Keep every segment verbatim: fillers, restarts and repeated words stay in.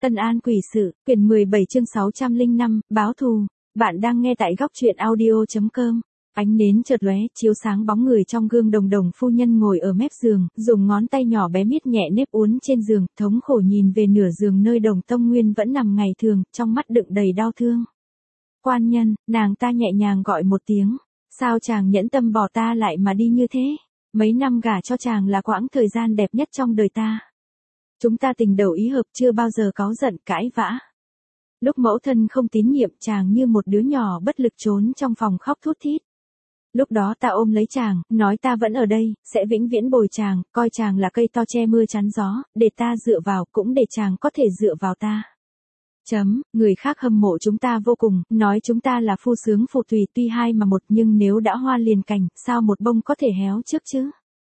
Tân An quỷ sự, quyển mười bảy chương sáu trăm lẻ năm, báo thù. Bạn đang nghe tại góc truyện audio chấm com. Ánh nến chợt lóe, chiếu sáng bóng người trong gương. Đồng Đồng phu nhân ngồi ở mép giường, dùng ngón tay nhỏ bé miết nhẹ nếp uốn trên giường, thống khổ nhìn về nửa giường nơi Đồng Tông Nguyên vẫn nằm ngày thường, trong mắt đựng đầy đau thương. Quan nhân, nàng ta nhẹ nhàng gọi một tiếng. Sao chàng nhẫn tâm bỏ ta lại mà đi như thế? Mấy năm gả cho chàng là quãng thời gian đẹp nhất trong đời ta. Chúng ta tình đầu ý hợp, chưa bao giờ cáu giận cãi vã. Lúc mẫu thân không tín nhiệm, chàng như một đứa nhỏ bất lực trốn trong phòng khóc thút thít. Lúc đó ta ôm lấy chàng, nói ta vẫn ở đây, sẽ vĩnh viễn bồi chàng, coi chàng là cây to che mưa chắn gió, để ta dựa vào, cũng để chàng có thể dựa vào ta. Chấm, người khác hâm mộ chúng ta vô cùng, nói chúng ta là phu sướng phụ tùy, tuy hai mà một, nhưng nếu đã hoa liền cành, sao một bông có thể héo trước chứ?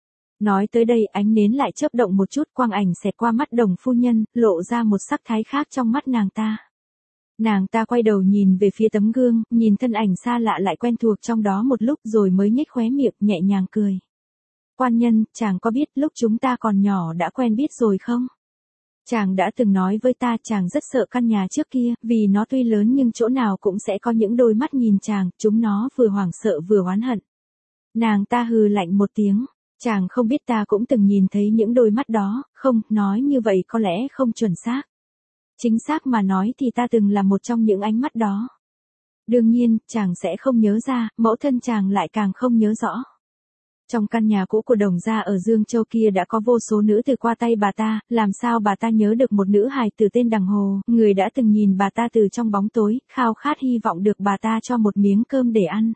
Nói tới đây, ánh nến lại chớp động một chút, quang ảnh xẹt qua mắt Đồng phu nhân, lộ ra một sắc thái khác trong mắt nàng ta. Nàng ta quay đầu nhìn về phía tấm gương, nhìn thân ảnh xa lạ lại quen thuộc trong đó một lúc rồi mới nhếch khóe miệng, nhẹ nhàng cười. Quan nhân, chàng có biết lúc chúng ta còn nhỏ đã quen biết rồi không? Chàng đã từng nói với ta chàng rất sợ căn nhà trước kia, vì nó tuy lớn nhưng chỗ nào cũng sẽ có những đôi mắt nhìn chàng, chúng nó vừa hoảng sợ vừa oán hận. Nàng ta hừ lạnh một tiếng. Chàng không biết ta cũng từng nhìn thấy những đôi mắt đó, không, nói như vậy có lẽ không chuẩn xác. Chính xác mà nói thì ta từng là một trong những ánh mắt đó. Đương nhiên, chàng sẽ không nhớ ra, mẫu thân chàng lại càng không nhớ rõ. Trong căn nhà cũ của Đồng gia ở Dương Châu kia đã có vô số nữ từ qua tay bà ta, làm sao bà ta nhớ được một nữ hài tử tên Đằng Hồ, người đã từng nhìn bà ta từ trong bóng tối, khao khát hy vọng được bà ta cho một miếng cơm để ăn.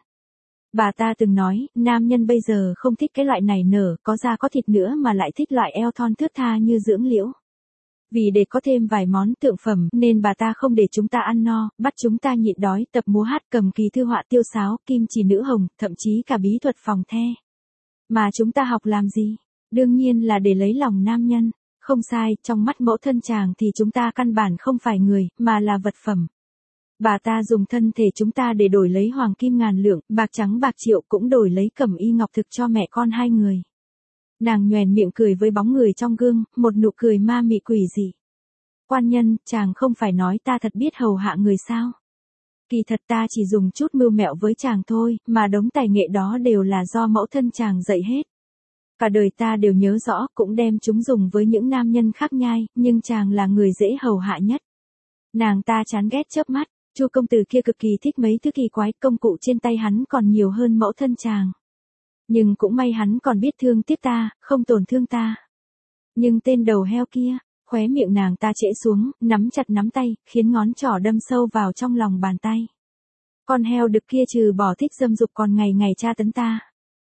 Bà ta từng nói, nam nhân bây giờ không thích cái loại này nở, có da có thịt nữa mà lại thích loại eo thon thướt tha như dưỡng liễu. Vì để có thêm vài món tượng phẩm, nên bà ta không để chúng ta ăn no, bắt chúng ta nhịn đói, tập múa hát, cầm kỳ thư họa tiêu sáo, kim chỉ nữ hồng, thậm chí cả bí thuật phòng the. Mà chúng ta học làm gì? Đương nhiên là để lấy lòng nam nhân. Không sai, trong mắt mẫu thân chàng thì chúng ta căn bản không phải người, mà là vật phẩm. Bà ta dùng thân thể chúng ta để đổi lấy hoàng kim ngàn lượng, bạc trắng bạc triệu, cũng đổi lấy cẩm y ngọc thực cho mẹ con hai người. Nàng nhoẻn miệng cười với bóng người trong gương, một nụ cười ma mị quỷ dị. Quan nhân, chàng không phải nói ta thật biết hầu hạ người sao? Kỳ thật ta chỉ dùng chút mưu mẹo với chàng thôi, mà đống tài nghệ đó đều là do mẫu thân chàng dạy hết. Cả đời ta đều nhớ rõ, cũng đem chúng dùng với những nam nhân khác nhai, nhưng chàng là người dễ hầu hạ nhất. Nàng ta chán ghét chớp mắt. Chu công tử kia cực kỳ thích mấy thứ kỳ quái, công cụ trên tay hắn còn nhiều hơn mẫu thân chàng. Nhưng cũng may hắn còn biết thương tiếc ta, không tổn thương ta. Nhưng tên đầu heo kia, khóe miệng nàng ta trễ xuống, nắm chặt nắm tay, khiến ngón trỏ đâm sâu vào trong lòng bàn tay. Con heo đực kia trừ bỏ thích dâm dục còn ngày ngày tra tấn ta.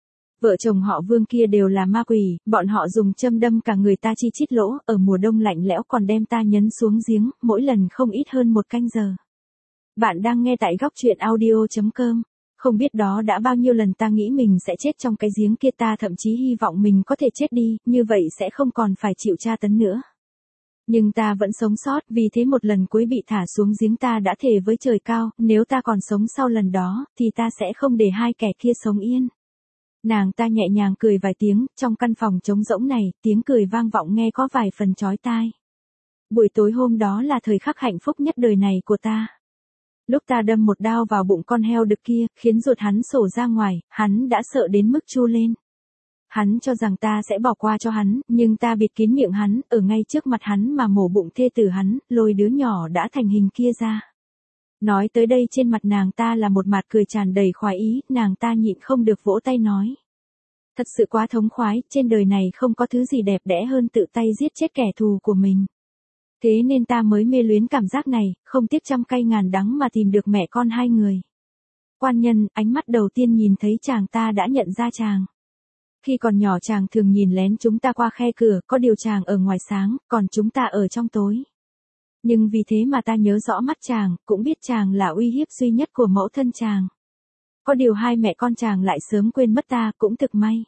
Vợ chồng họ Vương kia đều là ma quỷ, bọn họ dùng châm đâm cả người ta chi chít lỗ, ở mùa đông lạnh lẽo còn đem ta nhấn xuống giếng, mỗi lần không ít hơn một canh giờ. Bạn đang nghe tại góc truyện audio chấm com. Không biết đó đã bao nhiêu lần ta nghĩ mình sẽ chết trong cái giếng kia, ta thậm chí hy vọng mình có thể chết đi, như vậy sẽ không còn phải chịu tra tấn nữa. Nhưng ta vẫn sống sót, vì thế một lần cuối bị thả xuống giếng ta đã thề với trời cao, nếu ta còn sống sau lần đó, thì ta sẽ không để hai kẻ kia sống yên. Nàng ta nhẹ nhàng cười vài tiếng, trong căn phòng trống rỗng này, tiếng cười vang vọng nghe có vài phần chói tai. Buổi tối hôm đó là thời khắc hạnh phúc nhất đời này của ta. Lúc ta đâm một đao vào bụng con heo đực kia, khiến ruột hắn sổ ra ngoài, hắn đã sợ đến mức chu lên. Hắn cho rằng ta sẽ bỏ qua cho hắn, nhưng ta bịt kín miệng hắn, ở ngay trước mặt hắn mà mổ bụng thê tử hắn, lôi đứa nhỏ đã thành hình kia ra. Nói tới đây trên mặt nàng ta là một mặt cười tràn đầy khoái ý, nàng ta nhịn không được vỗ tay nói. Thật sự quá thống khoái, trên đời này không có thứ gì đẹp đẽ hơn tự tay giết chết kẻ thù của mình. Thế nên ta mới mê luyến cảm giác này, không tiếc trăm cay ngàn đắng mà tìm được mẹ con hai người. Quan nhân, ánh mắt đầu tiên nhìn thấy chàng ta đã nhận ra chàng. Khi còn nhỏ chàng thường nhìn lén chúng ta qua khe cửa, có điều chàng ở ngoài sáng, còn chúng ta ở trong tối. Nhưng vì thế mà ta nhớ rõ mắt chàng, cũng biết chàng là uy hiếp duy nhất của mẫu thân chàng. Có điều hai mẹ con chàng lại sớm quên mất ta, cũng thực may.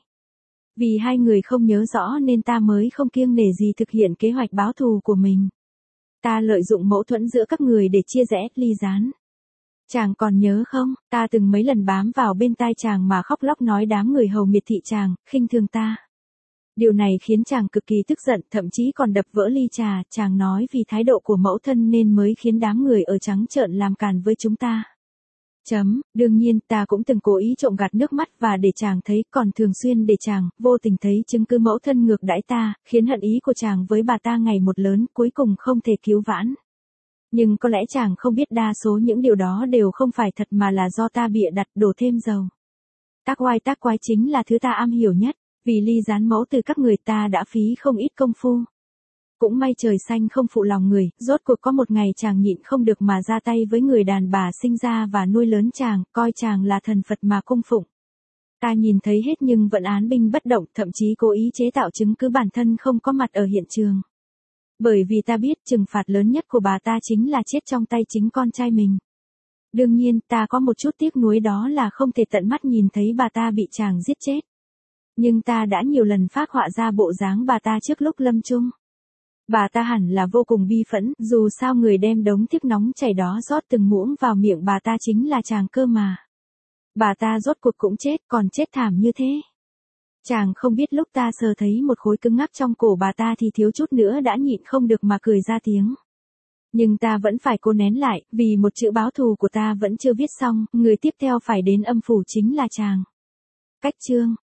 Vì hai người không nhớ rõ nên ta mới không kiêng nể gì thực hiện kế hoạch báo thù của mình. Ta lợi dụng mâu thuẫn giữa các người để chia rẽ, ly gián. Chàng còn nhớ không, ta từng mấy lần bám vào bên tai chàng mà khóc lóc nói đám người hầu miệt thị chàng, khinh thường ta. Điều này khiến chàng cực kỳ tức giận, thậm chí còn đập vỡ ly trà, chàng nói vì thái độ của mẫu thân nên mới khiến đám người ở trắng trợn làm càn với chúng ta. Chấm, đương nhiên ta cũng từng cố ý trộm gạt nước mắt và để chàng thấy, còn thường xuyên để chàng, vô tình thấy chứng cứ mẫu thân ngược đãi ta, khiến hận ý của chàng với bà ta ngày một lớn, cuối cùng không thể cứu vãn. Nhưng có lẽ chàng không biết đa số những điều đó đều không phải thật mà là do ta bịa đặt đổ thêm dầu. Tác oai tác quái chính là thứ ta am hiểu nhất, vì ly gián mẫu từ các người ta đã phí không ít công phu. Cũng may trời xanh không phụ lòng người, rốt cuộc có một ngày chàng nhịn không được mà ra tay với người đàn bà sinh ra và nuôi lớn chàng, coi chàng là thần Phật mà cung phụng. Ta nhìn thấy hết nhưng vẫn án binh bất động, thậm chí cố ý chế tạo chứng cứ bản thân không có mặt ở hiện trường. Bởi vì ta biết trừng phạt lớn nhất của bà ta chính là chết trong tay chính con trai mình. Đương nhiên, ta có một chút tiếc nuối đó là không thể tận mắt nhìn thấy bà ta bị chàng giết chết. Nhưng ta đã nhiều lần phác họa ra bộ dáng bà ta trước lúc lâm chung. Bà ta hẳn là vô cùng bi phẫn, dù sao người đem đống thiếc nóng chảy đó rót từng muỗng vào miệng bà ta chính là chàng cơ mà. Bà ta rốt cuộc cũng chết, còn chết thảm như thế. Chàng không biết lúc ta sờ thấy một khối cứng ngắc trong cổ bà ta thì thiếu chút nữa đã nhịn không được mà cười ra tiếng. Nhưng ta vẫn phải cố nén lại, vì một chữ báo thù của ta vẫn chưa viết xong, người tiếp theo phải đến âm phủ chính là chàng. Cách chương